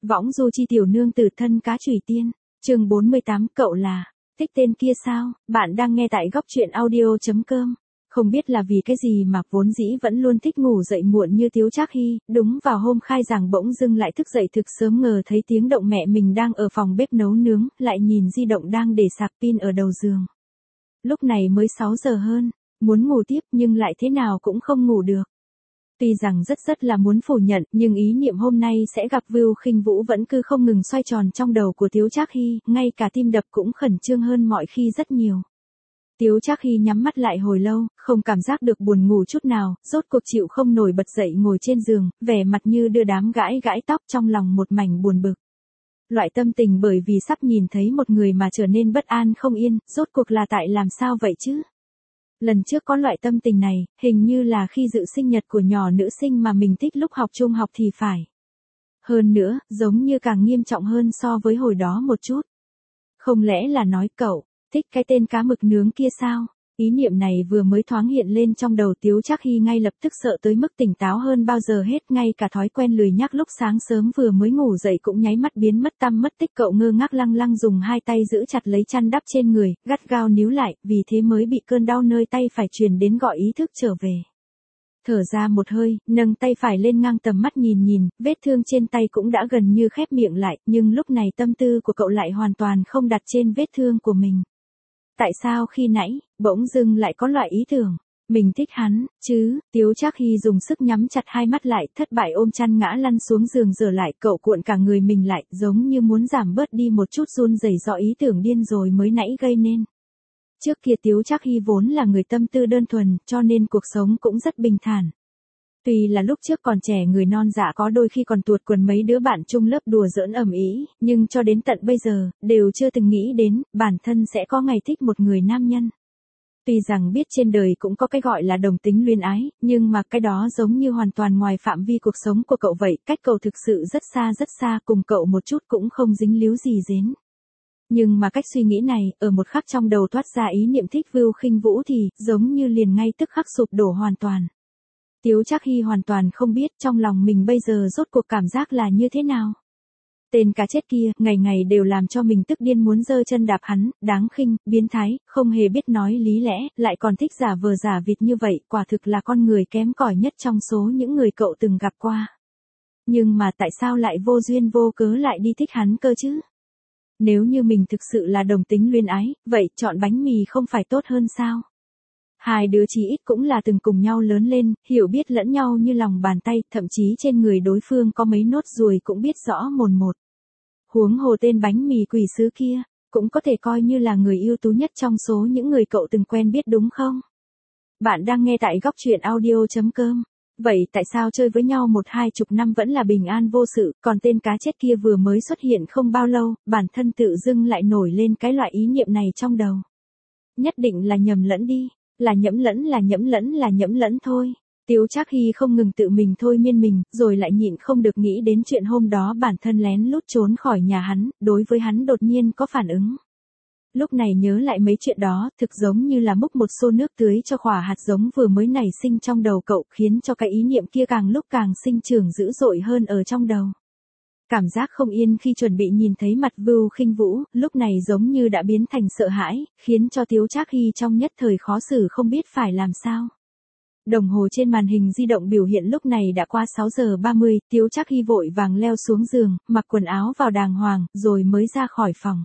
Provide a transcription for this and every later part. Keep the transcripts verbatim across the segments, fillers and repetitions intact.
Võng du chi tiểu nương tử thân cá chủy tiên, chương bốn mươi tám, cậu là, thích tên kia sao, bạn đang nghe tại góc truyện audio.com. Không biết là vì cái gì mà vốn dĩ vẫn luôn thích ngủ dậy muộn như Tiếu Trác Hy, đúng vào hôm khai giảng bỗng dưng lại thức dậy thực sớm, ngờ thấy tiếng động mẹ mình đang ở phòng bếp nấu nướng, lại nhìn di động đang để sạc pin ở đầu giường. Lúc này mới sáu giờ hơn, muốn ngủ tiếp nhưng lại thế nào cũng không ngủ được. Tuy rằng rất rất là muốn phủ nhận, nhưng ý niệm hôm nay sẽ gặp Vưu Khinh Vũ vẫn cứ không ngừng xoay tròn trong đầu của Tiếu Trác Hy, ngay cả tim đập cũng khẩn trương hơn mọi khi rất nhiều. Tiếu Trác Hy nhắm mắt lại hồi lâu, không cảm giác được buồn ngủ chút nào, rốt cuộc chịu không nổi bật dậy ngồi trên giường, vẻ mặt như đưa đám gãi gãi tóc, trong lòng một mảnh buồn bực. Loại tâm tình bởi vì sắp nhìn thấy một người mà trở nên bất an không yên, rốt cuộc là tại làm sao vậy chứ? Lần trước có loại tâm tình này, hình như là khi dự sinh nhật của nhỏ nữ sinh mà mình thích lúc học trung học thì phải. Hơn nữa, giống như càng nghiêm trọng hơn so với hồi đó một chút. Không lẽ là nói cậu thích cái tên cá mực nướng kia sao? Ý niệm này vừa mới thoáng hiện lên trong đầu Tiếu Trác Hy, ngay lập tức sợ tới mức tỉnh táo hơn bao giờ hết, ngay cả thói quen lười nhác lúc sáng sớm vừa mới ngủ dậy cũng nháy mắt biến mất tăm mất tích. Cậu ngơ ngác lăng lăng dùng hai tay giữ chặt lấy chăn đắp trên người, gắt gao níu lại, vì thế mới bị cơn đau nơi tay phải truyền đến gọi ý thức trở về. Thở ra một hơi, nâng tay phải lên ngang tầm mắt nhìn nhìn, vết thương trên tay cũng đã gần như khép miệng lại, nhưng lúc này tâm tư của cậu lại hoàn toàn không đặt trên vết thương của mình. Tại sao khi nãy, bỗng dưng lại có loại ý tưởng, mình thích hắn, chứ? Tiếu Trác Hy dùng sức nhắm chặt hai mắt lại, thất bại ôm chăn ngã lăn xuống giường, rửa lại, cậu cuộn cả người mình lại, giống như muốn giảm bớt đi một chút run rẩy do ý tưởng điên rồi mới nãy gây nên. Trước kia Tiếu Trác Hy vốn là người tâm tư đơn thuần, cho nên cuộc sống cũng rất bình thản. Tuy là lúc trước còn trẻ người non dạ có đôi khi còn tuột quần mấy đứa bạn chung lớp đùa giỡn ầm ĩ, nhưng cho đến tận bây giờ, đều chưa từng nghĩ đến, bản thân sẽ có ngày thích một người nam nhân. Tuy rằng biết trên đời cũng có cái gọi là đồng tính luyến ái, nhưng mà cái đó giống như hoàn toàn ngoài phạm vi cuộc sống của cậu vậy, cách cậu thực sự rất xa rất xa, cùng cậu một chút cũng không dính líu gì đến. Nhưng mà cách suy nghĩ này, ở một khắc trong đầu thoát ra ý niệm thích Vưu Khinh Vũ thì, giống như liền ngay tức khắc sụp đổ hoàn toàn. Tiếu Trác Hy hoàn toàn không biết trong lòng mình bây giờ rốt cuộc cảm giác là như thế nào. Tên cá chết kia, ngày ngày đều làm cho mình tức điên muốn giơ chân đạp hắn, đáng khinh, biến thái, không hề biết nói lý lẽ, lại còn thích giả vờ giả vịt như vậy, quả thực là con người kém cỏi nhất trong số những người cậu từng gặp qua. Nhưng mà tại sao lại vô duyên vô cớ lại đi thích hắn cơ chứ? Nếu như mình thực sự là đồng tính luyến ái, vậy chọn bánh mì không phải tốt hơn sao? Hai đứa chí ít cũng là từng cùng nhau lớn lên, hiểu biết lẫn nhau như lòng bàn tay, thậm chí trên người đối phương có mấy nốt ruồi cũng biết rõ mồn một. Huống hồ tên bánh mì quỷ sứ kia, cũng có thể coi như là người ưu tú nhất trong số những người cậu từng quen biết đúng không? Bạn đang nghe tại góc truyện audio.com. Vậy tại sao chơi với nhau một hai chục năm vẫn là bình an vô sự, còn tên cá chết kia vừa mới xuất hiện không bao lâu, bản thân tự dưng lại nổi lên cái loại ý niệm này trong đầu? Nhất định là nhầm lẫn đi. Là nhẫm lẫn là nhẫm lẫn là nhẫm lẫn thôi. Tiếu Trác Hy không ngừng tự mình thôi miên mình, rồi lại nhịn không được nghĩ đến chuyện hôm đó bản thân lén lút trốn khỏi nhà hắn, đối với hắn đột nhiên có phản ứng. Lúc này nhớ lại mấy chuyện đó, thực giống như là múc một xô nước tưới cho quả hạt giống vừa mới nảy sinh trong đầu cậu, khiến cho cái ý niệm kia càng lúc càng sinh trưởng dữ dội hơn ở trong đầu. Cảm giác không yên khi chuẩn bị nhìn thấy mặt Vưu Khinh Vũ, lúc này giống như đã biến thành sợ hãi, khiến cho Tiếu Trác Hy trong nhất thời khó xử không biết phải làm sao. Đồng hồ trên màn hình di động biểu hiện lúc này đã qua sáu giờ ba mươi, Tiếu Trác Hy vội vàng leo xuống giường, mặc quần áo vào đàng hoàng, rồi mới ra khỏi phòng.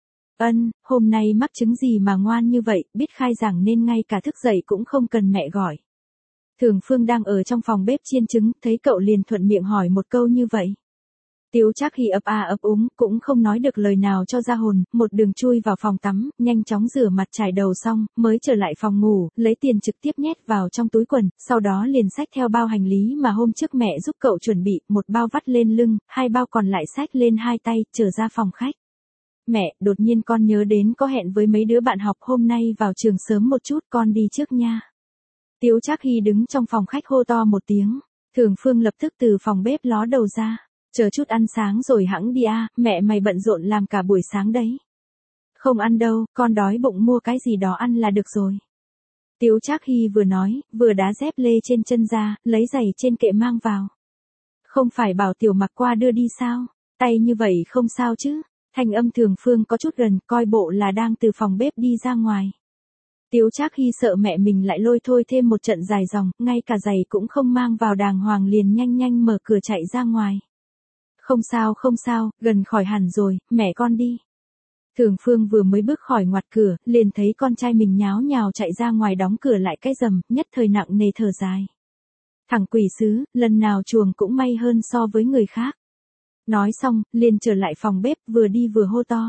Ân, hôm nay mắc chứng gì mà ngoan như vậy, biết khai giảng nên ngay cả thức dậy cũng không cần mẹ gọi. Thường Phương đang ở trong phòng bếp chiên trứng, thấy cậu liền thuận miệng hỏi một câu như vậy. Tiếu Trác Hy ấp a ấp úng, cũng không nói được lời nào cho ra hồn, một đường chui vào phòng tắm, nhanh chóng rửa mặt chải đầu xong, mới trở lại phòng ngủ, lấy tiền trực tiếp nhét vào trong túi quần, sau đó liền xách theo bao hành lý mà hôm trước mẹ giúp cậu chuẩn bị, một bao vắt lên lưng, hai bao còn lại xách lên hai tay, trở ra phòng khách. Mẹ, đột nhiên con nhớ đến có hẹn với mấy đứa bạn học hôm nay vào trường sớm một chút, con đi trước nha. Tiếu Trác Hy đứng trong phòng khách hô to một tiếng, Thường Phương lập tức từ phòng bếp ló đầu ra. Chờ chút ăn sáng rồi hẵng đi à, mẹ mày bận rộn làm cả buổi sáng đấy. Không ăn đâu, con đói bụng mua cái gì đó ăn là được rồi. Tiếu Trác Hy vừa nói, vừa đá dép lê trên chân ra, lấy giày trên kệ mang vào. Không phải bảo Tiểu Mặc qua đưa đi sao? Tay như vậy không sao chứ? Thanh âm Thường Phương có chút gần, coi bộ là đang từ phòng bếp đi ra ngoài. Tiếu Trác Hy sợ mẹ mình lại lôi thôi thêm một trận dài dòng, ngay cả giày cũng không mang vào đàng hoàng liền nhanh nhanh mở cửa chạy ra ngoài. Không sao không sao, gần khỏi hẳn rồi, mẹ con đi. Thường Phương vừa mới bước khỏi ngoặt cửa, liền thấy con trai mình nháo nhào chạy ra ngoài đóng cửa lại cái rầm, nhất thời nặng nề thở dài. Thằng quỷ sứ, lần nào chuồng cũng may hơn so với người khác. Nói xong, liền trở lại phòng bếp vừa đi vừa hô to.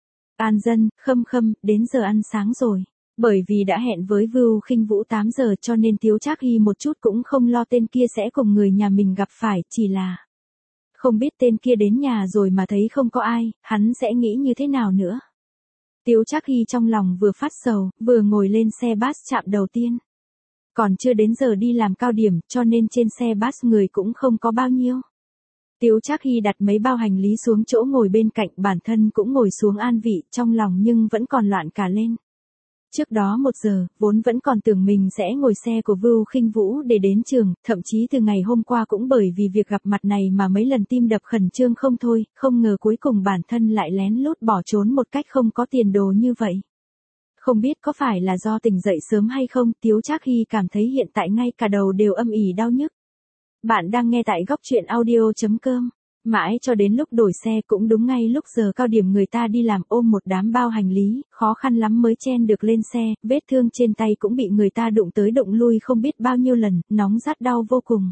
An Dân, Khâm Khâm, đến giờ ăn sáng rồi. Bởi vì đã hẹn với Vưu Khinh Vũ tám giờ cho nên Tiếu Trác Hy một chút cũng không lo tên kia sẽ cùng người nhà mình gặp phải, chỉ là không biết tên kia đến nhà rồi mà thấy không có ai, hắn sẽ nghĩ như thế nào nữa. Tiếu Trác Hy trong lòng vừa phát sầu, vừa ngồi lên xe bus chạm đầu tiên. Còn chưa đến giờ đi làm cao điểm cho nên trên xe bus người cũng không có bao nhiêu. Tiếu Trác Hy đặt mấy bao hành lý xuống chỗ ngồi bên cạnh, bản thân cũng ngồi xuống an vị, trong lòng nhưng vẫn còn loạn cả lên. Trước đó một giờ, vốn vẫn còn tưởng mình sẽ ngồi xe của Vưu Khinh Vũ để đến trường, thậm chí từ ngày hôm qua cũng bởi vì việc gặp mặt này mà mấy lần tim đập khẩn trương không thôi, không ngờ cuối cùng bản thân lại lén lút bỏ trốn một cách không có tiền đồ như vậy. Không biết có phải là do tỉnh dậy sớm hay không, Tiếu Trác Hy cảm thấy hiện tại ngay cả đầu đều âm ỉ đau nhức. Bạn đang nghe tại góc truyện audio chấm com. Mãi cho đến lúc đổi xe cũng đúng ngay lúc giờ cao điểm người ta đi làm, ôm một đám bao hành lý, khó khăn lắm mới chen được lên xe, vết thương trên tay cũng bị người ta đụng tới đụng lui không biết bao nhiêu lần, nóng rát đau vô cùng.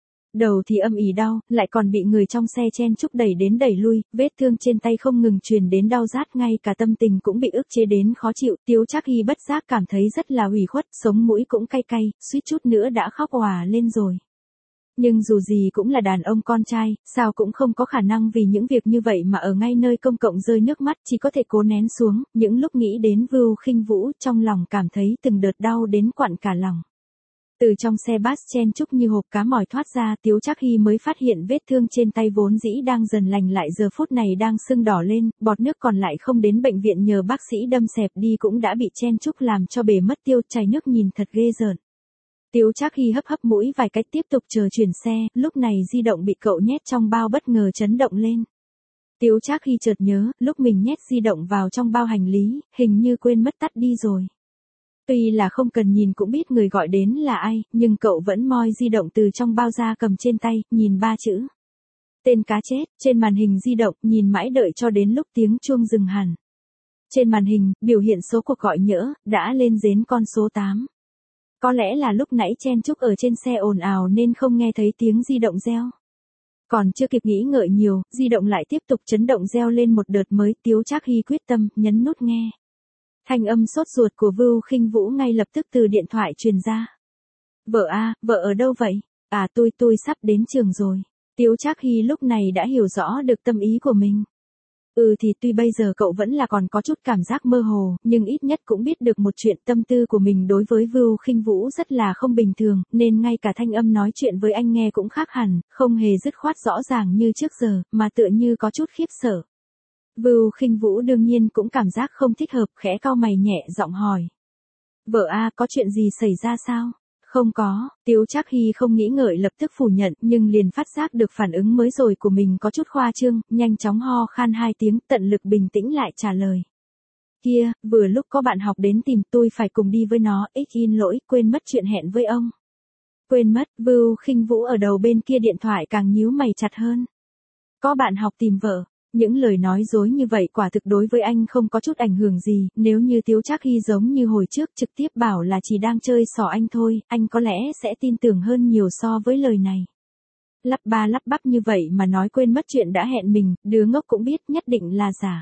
Đầu thì âm ỉ đau, lại còn bị người trong xe chen chúc đẩy đến đẩy lui, vết thương trên tay không ngừng truyền đến đau rát, ngay cả tâm tình cũng bị ức chế đến khó chịu. Tiếu Trác Hy bất giác cảm thấy rất là ủy khuất, sống mũi cũng cay cay, suýt chút nữa đã khóc òa lên rồi. Nhưng dù gì cũng là đàn ông con trai, sao cũng không có khả năng vì những việc như vậy mà ở ngay nơi công cộng rơi nước mắt, chỉ có thể cố nén xuống. Những lúc nghĩ đến Vưu Khinh Vũ, trong lòng cảm thấy từng đợt đau đến quặn cả lòng. Từ trong xe bus chen chúc như hộp cá mòi thoát ra, Tiếu Trác Hy mới phát hiện vết thương trên tay vốn dĩ đang dần lành lại giờ phút này đang sưng đỏ lên, bọt nước còn lại không đến bệnh viện nhờ bác sĩ đâm xẹp đi cũng đã bị chen chúc làm cho bể mất tiêu, chảy nước nhìn thật ghê rợn. Tiếu Trác Hy hấp hấp mũi vài cách tiếp tục chờ chuyển xe, lúc này di động bị cậu nhét trong bao bất ngờ chấn động lên. Tiếu Trác Hy chợt nhớ, lúc mình nhét di động vào trong bao hành lý, hình như quên mất tắt đi rồi. Tuy là không cần nhìn cũng biết người gọi đến là ai, nhưng cậu vẫn moi di động từ trong bao ra cầm trên tay, nhìn ba chữ. Tên cá chết, trên màn hình di động, nhìn mãi đợi cho đến lúc tiếng chuông dừng hẳn. Trên màn hình, biểu hiện số cuộc gọi nhỡ, đã lên đến con số tám. Có lẽ là lúc nãy chen chúc ở trên xe ồn ào nên không nghe thấy tiếng di động reo. Còn chưa kịp nghĩ ngợi nhiều, di động lại tiếp tục chấn động reo lên một đợt mới. Tiếu Trác Hy quyết tâm, nhấn nút nghe. Thanh âm sốt ruột của Vưu Khinh Vũ ngay lập tức từ điện thoại truyền ra. Vợ a, vợ ở đâu vậy? À tôi tôi sắp đến trường rồi. Tiếu Trác Hy lúc này đã hiểu rõ được tâm ý của mình. Ừ thì tuy bây giờ cậu vẫn là còn có chút cảm giác mơ hồ, nhưng ít nhất cũng biết được một chuyện, tâm tư của mình đối với Vưu Khinh Vũ rất là không bình thường, nên ngay cả thanh âm nói chuyện với anh nghe cũng khác hẳn, không hề dứt khoát rõ ràng như trước giờ, mà tựa như có chút khiếp sợ. Vưu Khinh Vũ đương nhiên cũng cảm giác không thích hợp, khẽ cau mày nhẹ giọng hỏi. Vợ a, có chuyện gì xảy ra sao? Không có, Tiếu Trác Hy không nghĩ ngợi lập tức phủ nhận, nhưng liền phát giác được phản ứng mới rồi của mình có chút khoa trương, nhanh chóng ho khan hai tiếng, tận lực bình tĩnh lại trả lời. Kia, vừa lúc có bạn học đến tìm tôi phải cùng đi với nó, ít xin lỗi, quên mất chuyện hẹn với ông. Quên mất, Vưu Khinh Vũ ở đầu bên kia điện thoại càng nhíu mày chặt hơn. Có bạn học tìm vợ. Những lời nói dối như vậy quả thực đối với anh không có chút ảnh hưởng gì, nếu như Tiếu Trác Hy giống như hồi trước trực tiếp bảo là chỉ đang chơi xỏ anh thôi, anh có lẽ sẽ tin tưởng hơn nhiều so với lời này. Lắp ba lắp bắp như vậy mà nói quên mất chuyện đã hẹn mình, đứa ngốc cũng biết nhất định là giả.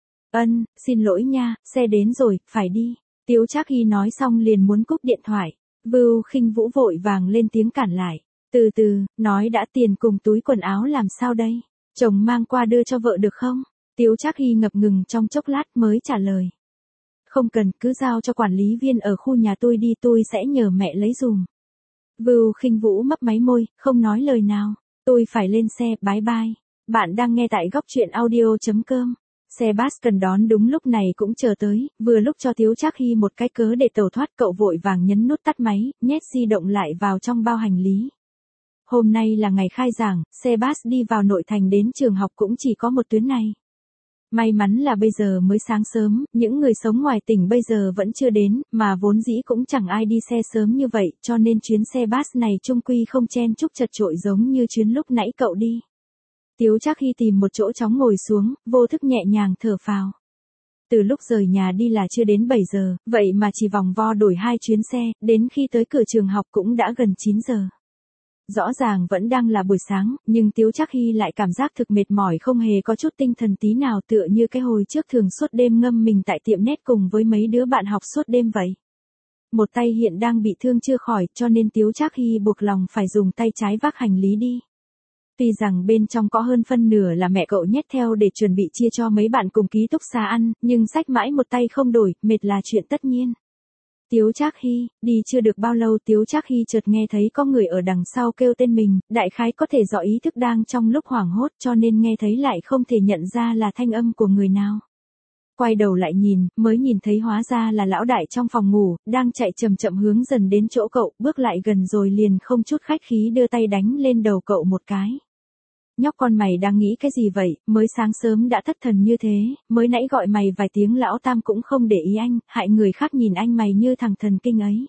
Ân, xin lỗi nha, xe đến rồi, phải đi. Tiếu Trác Hy nói xong liền muốn cúp điện thoại. Vưu Khinh Vũ vội vàng lên tiếng cản lại. Từ từ, nói đã, tiền cùng túi quần áo làm sao đây? Chồng mang qua đưa cho vợ được không? Tiếu Trác Hy ngập ngừng trong chốc lát mới trả lời. Không cần, cứ giao cho quản lý viên ở khu nhà tôi đi, tôi sẽ nhờ mẹ lấy dùm. Vưu Khinh Vũ mấp máy môi, không nói lời nào. Tôi phải lên xe, bye bye. Bạn đang nghe tại góc truyện audio chấm com. Xe bus cần đón đúng lúc này cũng chờ tới, vừa lúc cho Tiếu Trác Hy một cái cớ để tẩu thoát, cậu vội vàng nhấn nút tắt máy, nhét di động lại vào trong bao hành lý. Hôm nay là ngày khai giảng, xe bus đi vào nội thành đến trường học cũng chỉ có một tuyến này. May mắn là bây giờ mới sáng sớm, những người sống ngoài tỉnh bây giờ vẫn chưa đến, mà vốn dĩ cũng chẳng ai đi xe sớm như vậy, cho nên chuyến xe bus này chung quy không chen chúc chật chội giống như chuyến lúc nãy cậu đi. Tiếu Trác Hy tìm một chỗ chóng ngồi xuống, vô thức nhẹ nhàng thở phào. Từ lúc rời nhà đi là chưa đến bảy giờ, vậy mà chỉ vòng vo đổi hai chuyến xe, đến khi tới cửa trường học cũng đã gần chín giờ. Rõ ràng vẫn đang là buổi sáng, nhưng Tiếu Trác Hy lại cảm giác thực mệt mỏi không hề có chút tinh thần tí nào, tựa như cái hồi trước thường suốt đêm ngâm mình tại tiệm nét cùng với mấy đứa bạn học suốt đêm vậy. Một tay hiện đang bị thương chưa khỏi, cho nên Tiếu Trác Hy buộc lòng phải dùng tay trái vác hành lý đi. Tuy rằng bên trong có hơn phân nửa là mẹ cậu nhét theo để chuẩn bị chia cho mấy bạn cùng ký túc xá ăn, nhưng xách mãi một tay không đổi, mệt là chuyện tất nhiên. Tiếu Trác Hy, đi chưa được bao lâu Tiếu Trác Hy chợt nghe thấy có người ở đằng sau kêu tên mình, đại khái có thể do ý thức đang trong lúc hoảng hốt cho nên nghe thấy lại không thể nhận ra là thanh âm của người nào. Quay đầu lại nhìn, mới nhìn thấy hóa ra là lão đại trong phòng ngủ, đang chạy chậm chậm hướng dần đến chỗ cậu, bước lại gần rồi liền không chút khách khí đưa tay đánh lên đầu cậu một cái. Nhóc con mày đang nghĩ cái gì vậy, mới sáng sớm đã thất thần như thế, mới nãy gọi mày vài tiếng lão tam cũng không để ý anh, hại người khác nhìn anh mày như thằng thần kinh ấy.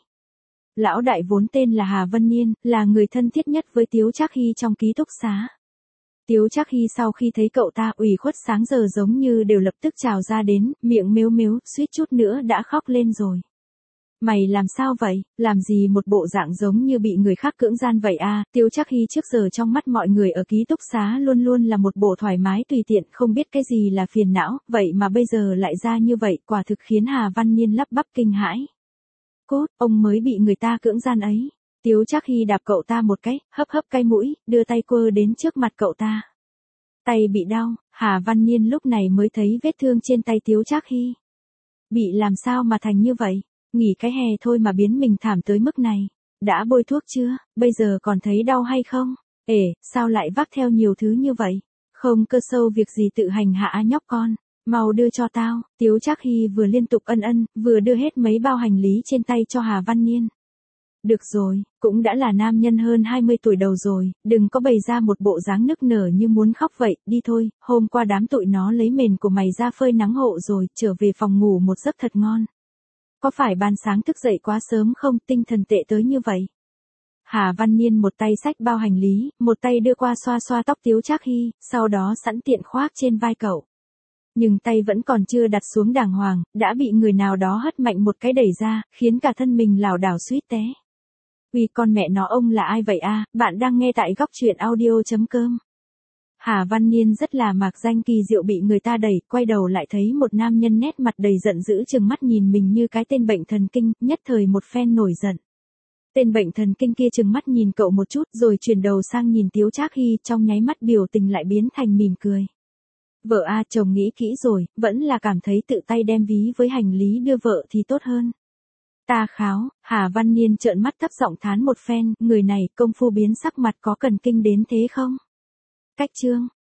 Lão đại vốn tên là Hà Vân Niên, là người thân thiết nhất với Tiếu Trác Hy trong ký túc xá. Tiếu Trác Hy sau khi thấy cậu ta ủy khuất sáng giờ giống như đều lập tức trào ra đến, miệng mếu mếu, suýt chút nữa đã khóc lên rồi. Mày làm sao vậy, làm gì một bộ dạng giống như bị người khác cưỡng gian vậy à, Tiếu Trác Hy trước giờ trong mắt mọi người ở ký túc xá luôn luôn là một bộ thoải mái tùy tiện, không biết cái gì là phiền não, vậy mà bây giờ lại ra như vậy, quả thực khiến Hà Văn Niên lắp bắp kinh hãi. Cốt, ông mới bị người ta cưỡng gian ấy. Tiếu Trác Hy đạp cậu ta một cái, hấp hấp cái mũi, đưa tay quơ đến trước mặt cậu ta. Tay bị đau, Hà Văn Niên lúc này mới thấy vết thương trên tay Tiếu Trác Hy. Bị làm sao mà thành như vậy? Nghỉ cái hè thôi mà biến mình thảm tới mức này. Đã bôi thuốc chưa, bây giờ còn thấy đau hay không? Ể, sao lại vác theo nhiều thứ như vậy? Không cơ sâu việc gì tự hành hạ nhóc con. Mau đưa cho tao. Tiếu Trác Hy vừa liên tục ân ân, vừa đưa hết mấy bao hành lý trên tay cho Hà Văn Niên. Được rồi, cũng đã là nam nhân hơn hai mươi tuổi đầu rồi, đừng có bày ra một bộ dáng nức nở như muốn khóc vậy, đi thôi, hôm qua đám tụi nó lấy mền của mày ra phơi nắng hộ rồi, trở về phòng ngủ một giấc thật ngon. Có phải ban sáng thức dậy quá sớm không, tinh thần tệ tới như vậy? Hà Văn Niên một tay xách bao hành lý, một tay đưa qua xoa xoa tóc Tiếu Trác Hy, sau đó sẵn tiện khoác trên vai cậu. Nhưng tay vẫn còn chưa đặt xuống đàng hoàng, đã bị người nào đó hất mạnh một cái đẩy ra, khiến cả thân mình lảo đảo suýt té. Uy con mẹ nó, ông là ai vậy a? Bạn đang nghe tại góc truyện audio chấm com. Hà Văn Niên rất là mạc danh kỳ diệu bị người ta đẩy, quay đầu lại thấy một nam nhân nét mặt đầy giận dữ trừng mắt nhìn mình như cái tên bệnh thần kinh, nhất thời một phen nổi giận. Tên bệnh thần kinh kia trừng mắt nhìn cậu một chút rồi chuyển đầu sang nhìn Tiếu Trác Hy, trong nháy mắt biểu tình lại biến thành mỉm cười. Vợ a, chồng nghĩ kỹ rồi, vẫn là cảm thấy tự tay đem ví với hành lý đưa vợ thì tốt hơn. Ta kháo, Hà Văn Niên trợn mắt thấp giọng thán một phen, người này công phu biến sắc mặt có cần kinh đến thế không? Cách chương